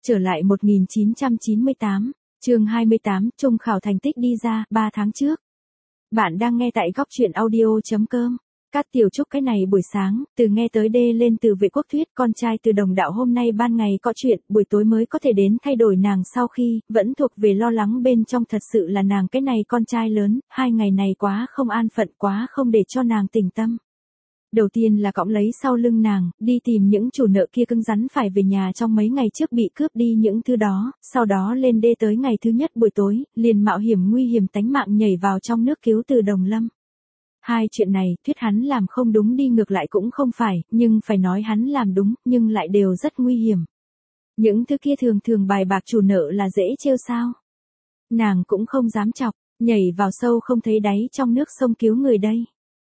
Trở lại 1998, chương 28, trung khảo thành tích đi ra, 3 tháng trước. Bạn đang nghe tại góc truyện audio.com. Cát Tiểu Trúc cái này buổi sáng, từ nghe tới đê lên từ Vệ Quốc Thuyết con trai từ Đồng Đạo hôm nay ban ngày có chuyện, buổi tối mới có thể đến thay đổi nàng sau khi, vẫn thuộc về lo lắng bên trong thật sự là nàng cái này con trai lớn, 2 ngày này quá không an phận quá không để cho nàng tỉnh tâm. Đầu tiên là cõng lấy sau lưng nàng, đi tìm những chủ nợ kia cứng rắn phải về nhà trong mấy ngày trước bị cướp đi những thứ đó, sau đó lên đê tới ngày thứ nhất buổi tối, liền mạo hiểm nguy hiểm tánh mạng nhảy vào trong nước cứu từ Đồng Lâm. Hai chuyện này, thuyết hắn làm không đúng đi ngược lại cũng không phải, nhưng phải nói hắn làm đúng, nhưng lại đều rất nguy hiểm. Những thứ kia thường thường bài bạc chủ nợ là dễ trêu sao. Nàng cũng không dám chọc, nhảy vào sâu không thấy đáy trong nước sông cứu người đây.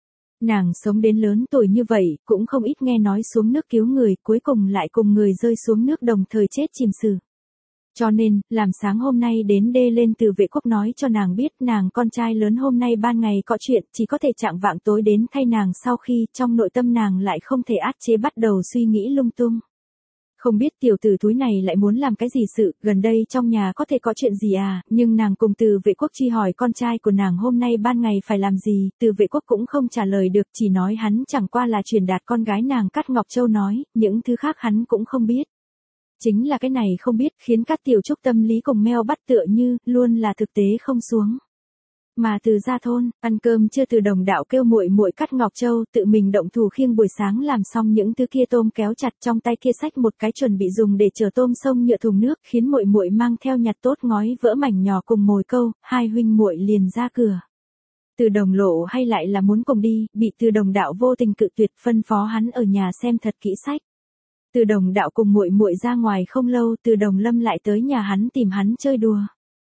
Nàng sống đến lớn tuổi như vậy, cũng không ít nghe nói xuống nước cứu người, cuối cùng lại cùng người rơi xuống nước đồng thời chết chìm xử. Cho nên, làm sáng hôm nay đến đê lên từ Vệ Quốc nói cho nàng biết nàng con trai lớn hôm nay ban ngày có chuyện, chỉ có thể chạng vạng tối đến thay nàng sau khi trong nội tâm nàng lại không thể áp chế bắt đầu suy nghĩ lung tung. Không biết tiểu tử túi này lại muốn làm cái gì sự, gần đây trong nhà có thể có chuyện gì à, nhưng nàng cùng từ Vệ Quốc chi hỏi con trai của nàng hôm nay ban ngày phải làm gì, từ Vệ Quốc cũng không trả lời được, chỉ nói hắn chẳng qua là truyền đạt con gái nàng Cát Ngọc Châu nói, những thứ khác hắn cũng không biết. Chính là cái này không biết khiến Cát Tiểu Trúc tâm lý cùng meo bắt tựa như, luôn là thực tế không xuống. Mà từ ra thôn, ăn cơm chưa từ Đồng Đạo kêu muội muội Cát Ngọc Châu tự mình động thủ khiêng buổi sáng làm xong những thứ kia tôm kéo chặt trong tay kia xách một cái chuẩn bị dùng để chở tôm sông nhựa thùng nước, khiến muội muội mang theo nhặt tốt ngói vỡ mảnh nhỏ cùng mồi câu, hai huynh muội liền ra cửa. Từ Đồng Lộ hay lại là muốn cùng đi, bị từ Đồng Đạo vô tình cự tuyệt, phân phó hắn ở nhà xem thật kỹ sách. Từ Đồng Đạo cùng muội muội ra ngoài không lâu, từ Đồng Lâm lại tới nhà hắn tìm hắn chơi đùa.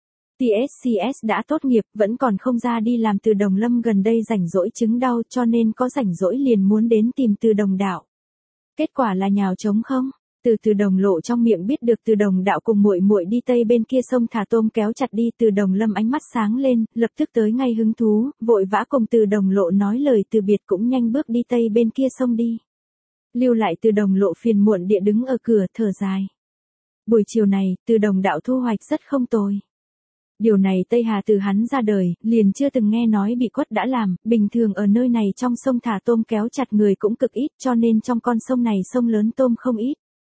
TSCS đã tốt nghiệp, vẫn còn không ra đi làm, từ Đồng Lâm gần đây rảnh rỗi chứng đau cho nên có rảnh rỗi liền muốn đến tìm từ Đồng Đạo. Kết quả là nhào trống không. Từ Đồng Lộ trong miệng biết được từ Đồng Đạo cùng muội muội đi tây bên kia sông thả tôm kéo chặt đi, từ Đồng Lâm ánh mắt sáng lên, lập tức tới ngay hứng thú, vội vã cùng từ Đồng Lộ nói lời từ biệt cũng nhanh bước đi tây bên kia sông đi. Lưu lại từ Đồng Lộ phiền muộn địa đứng ở cửa thở dài. Buổi chiều này, từ Đồng Đạo thu hoạch rất không tồi. Điều này Tây Hà từ hắn ra đời, liền chưa từng nghe nói bị quất đã làm, bình thường ở nơi này trong sông thả tôm kéo chặt người cũng cực ít cho nên trong con sông này sông lớn tôm không ít.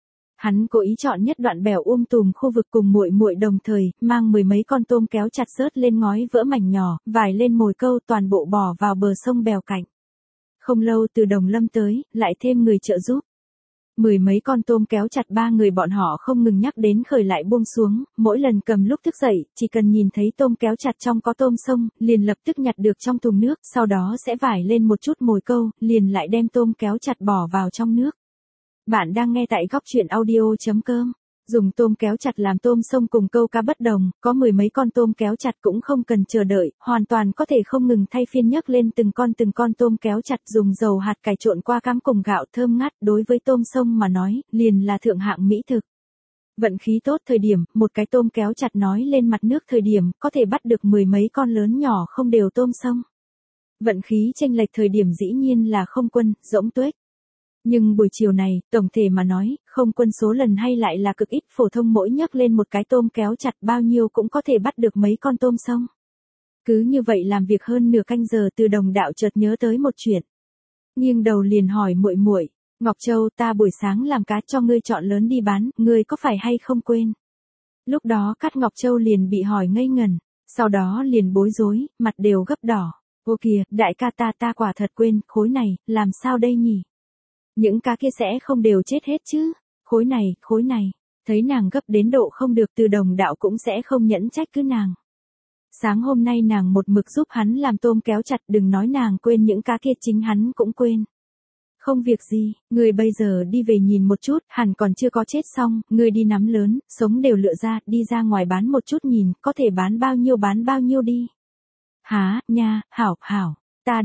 Hắn cố ý chọn nhất đoạn bèo tùm khu vực cùng muội muội đồng thời, mang 10 mấy con tôm kéo chặt rớt lên ngói vỡ mảnh nhỏ, vải lên mồi câu toàn bộ bỏ vào bờ sông bèo cạnh. Không lâu từ Đồng Lâm tới, lại thêm người trợ giúp. 10 mấy con tôm kéo chặt 3 người bọn họ không ngừng nhắc đến khởi lại buông xuống, mỗi lần cầm lúc thức dậy, chỉ cần nhìn thấy tôm kéo chặt trong có tôm sông, liền lập tức nhặt được trong thùng nước, sau đó sẽ vải lên một chút mồi câu, liền lại đem tôm kéo chặt bỏ vào trong nước. Bạn đang nghe tại góc truyện audio.com. Dùng tôm kéo chặt làm tôm sông cùng câu cá bất đồng, có 10 mấy con tôm kéo chặt cũng không cần chờ đợi, hoàn toàn có thể không ngừng thay phiên nhấc lên từng con tôm kéo chặt, dùng dầu hạt cải trộn qua cám cùng gạo thơm ngát, đối với tôm sông mà nói, liền là thượng hạng mỹ thực. Vận khí tốt thời điểm, một cái tôm kéo chặt nói lên mặt nước thời điểm, có thể bắt được 10 mấy con lớn nhỏ không đều tôm sông. Vận khí chênh lệch thời điểm dĩ nhiên là không quân, rỗng tuếch. Nhưng buổi chiều này, tổng thể mà nói, không quân số lần hay lại là cực ít, phổ thông mỗi nhấc lên một cái tôm kéo chặt bao nhiêu cũng có thể bắt được mấy con tôm sông. Cứ như vậy làm việc hơn nửa canh giờ, từ Đồng Đạo chợt nhớ tới một chuyện. Nghiêng đầu liền hỏi muội muội, Ngọc Châu, ta buổi sáng làm cá cho ngươi chọn lớn đi bán, ngươi có phải hay không quên? Lúc đó Cát Ngọc Châu liền bị hỏi ngây ngẩn, sau đó liền bối rối, mặt đều gấp đỏ. Ô kìa, đại ca ta quả thật quên, khối này, làm sao đây nhỉ? Những cá kia sẽ không đều chết hết chứ, khối này, thấy nàng gấp đến độ không được, từ Đồng Đạo cũng sẽ không nhẫn trách cứ nàng. Sáng hôm nay nàng một mực giúp hắn làm tôm kéo chặt, đừng nói nàng quên những cá kia, chính hắn cũng quên. Không việc gì, người bây giờ đi về nhìn một chút, hẳn còn chưa có chết xong, người đi nắm lớn, sống đều lựa ra, đi ra ngoài bán một chút nhìn, có thể bán bao nhiêu đi. Hả, nha, hảo. Ta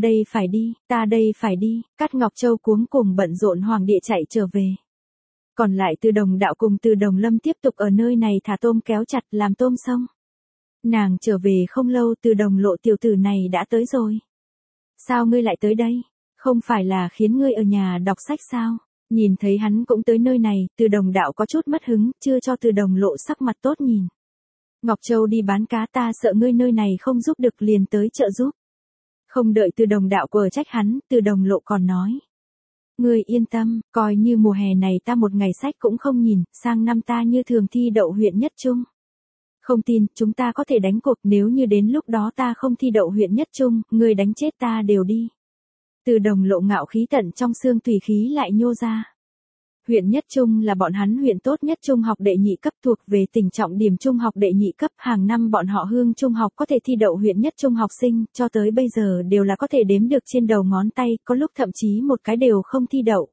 đây phải đi, Cát Ngọc Châu cuống cùng bận rộn hoàng địa chạy trở về. Còn lại từ Đồng Đạo cùng từ Đồng Lâm tiếp tục ở nơi này thả tôm kéo chặt làm tôm sông. Nàng trở về không lâu, từ Đồng Lộ tiểu tử này đã tới rồi. Sao ngươi lại tới đây? Không phải là khiến ngươi ở nhà đọc sách sao? Nhìn thấy hắn cũng tới nơi này, Từ Đồng đạo có chút mất hứng, chưa cho Từ Đồng lộ sắc mặt tốt nhìn. Ngọc Châu đi bán cá, ta sợ ngươi nơi này không giúp được liền tới trợ giúp. Không đợi Từ Đồng đạo quở trách hắn, Từ Đồng lộ còn nói. Ngươi yên tâm, coi như mùa hè này ta một ngày sách cũng không nhìn, sang năm ta như thường thi đậu huyện nhất trung. Không tin, chúng ta có thể đánh cuộc, nếu như đến lúc đó ta không thi đậu huyện nhất trung, ngươi đánh chết ta đều đi. Từ Đồng lộ ngạo khí tận trong xương, tùy khí lại nhô ra. Huyện nhất trung là bọn hắn huyện tốt nhất trung học đệ nhị cấp, thuộc về tỉnh trọng điểm trung học đệ nhị cấp, hàng năm bọn họ Hương trung học có thể thi đậu huyện nhất trung học sinh, cho tới bây giờ đều là có thể đếm được trên đầu ngón tay, có lúc thậm chí một cái đều không thi đậu.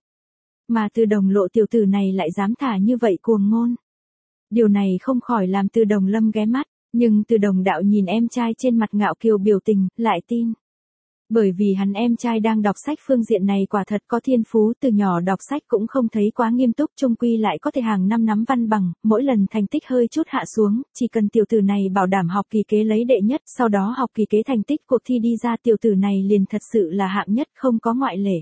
Mà Từ Đồng lộ tiểu tử này lại dám thả như vậy cuồng ngôn. Điều này không khỏi làm Từ Đồng Lâm ghé mắt, nhưng Từ Đồng đạo nhìn em trai trên mặt ngạo kiều biểu tình, lại tin. Bởi vì hắn em trai đang đọc sách phương diện này quả thật có thiên phú, từ nhỏ đọc sách cũng không thấy quá nghiêm túc, chung quy lại có thể hàng năm nắm văn bằng, mỗi lần thành tích hơi chút hạ xuống, chỉ cần tiểu tử này bảo đảm học kỳ kế lấy đệ nhất, sau đó học kỳ kế thành tích cuộc thi đi ra, tiểu tử này liền thật sự là hạng nhất, không có ngoại lệ.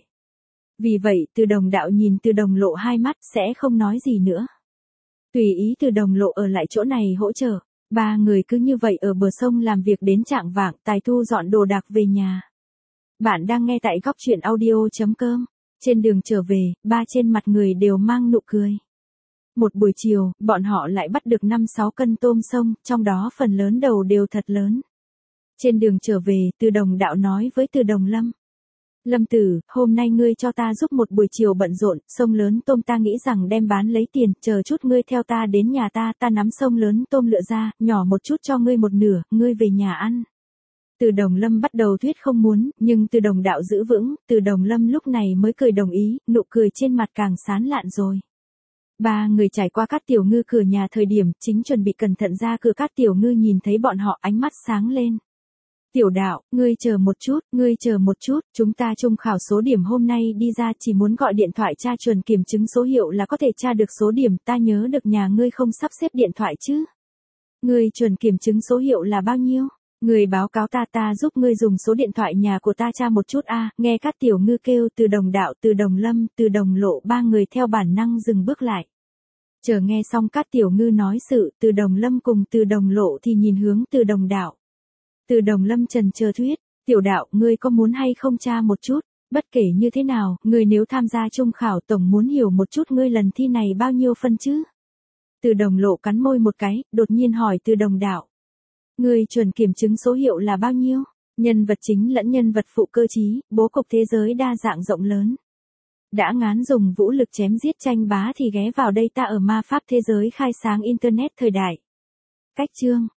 Vì vậy, Từ Đồng đạo nhìn Từ Đồng lộ hai mắt, sẽ không nói gì nữa. Tùy ý Từ Đồng lộ ở lại chỗ này hỗ trợ, ba người cứ như vậy ở bờ sông làm việc đến chạng vạng, Tài thu dọn đồ đạc về nhà. Bạn đang nghe tại góc truyện audio.com. Trên đường trở về, ba trên mặt người đều mang nụ cười. Một buổi chiều, bọn họ lại bắt được 5-6 cân tôm sông, trong đó phần lớn đầu đều thật lớn. Trên đường trở về, Từ Đồng đạo nói với Từ Đồng Lâm. Lâm tử, hôm nay ngươi cho ta giúp một buổi chiều bận rộn, sông lớn tôm ta nghĩ rằng đem bán lấy tiền, chờ chút ngươi theo ta đến nhà ta nắm sông lớn tôm lựa ra, nhỏ một chút cho ngươi một nửa, ngươi về nhà ăn. Từ Đồng Lâm bắt đầu thuyết không muốn, nhưng Từ Đồng đạo giữ vững, Từ Đồng Lâm lúc này mới cười đồng ý, nụ cười trên mặt càng sán lạn rồi. Ba người trải qua Cát Tiểu Ngư cửa nhà thời điểm, chính chuẩn bị cẩn thận ra cửa, Cát Tiểu Ngư nhìn thấy bọn họ ánh mắt sáng lên. Tiểu đạo, ngươi chờ một chút, chúng ta chung khảo số điểm hôm nay đi ra, chỉ muốn gọi điện thoại tra chuẩn kiểm chứng số hiệu là có thể tra được số điểm, ta nhớ được nhà ngươi không sắp xếp điện thoại chứ. Ngươi chuẩn kiểm chứng số hiệu là bao nhiêu? Người báo cáo ta giúp ngươi dùng số điện thoại nhà của ta tra một chút a. Nghe Cát Tiểu Ngư kêu, Từ Đồng đạo, Từ Đồng Lâm, Từ Đồng lộ ba người theo bản năng dừng bước lại. Chờ nghe xong Cát Tiểu Ngư nói sự, Từ Đồng Lâm cùng Từ Đồng lộ thì nhìn hướng Từ Đồng đạo. Từ Đồng Lâm trần chờ thuyết, tiểu đạo, ngươi có muốn hay không tra một chút, bất kể như thế nào, ngươi nếu tham gia chung khảo tổng muốn hiểu một chút ngươi lần thi này bao nhiêu phân chứ. Từ Đồng lộ cắn môi một cái, đột nhiên hỏi Từ Đồng đạo. Ngươi chuẩn kiểm chứng số hiệu là bao nhiêu? Nhân vật chính lẫn nhân vật phụ cơ trí, bố cục thế giới đa dạng rộng lớn. Đã ngán dùng vũ lực chém giết tranh bá thì ghé vào đây, ta ở ma pháp thế giới khai sáng internet thời đại. Cách chương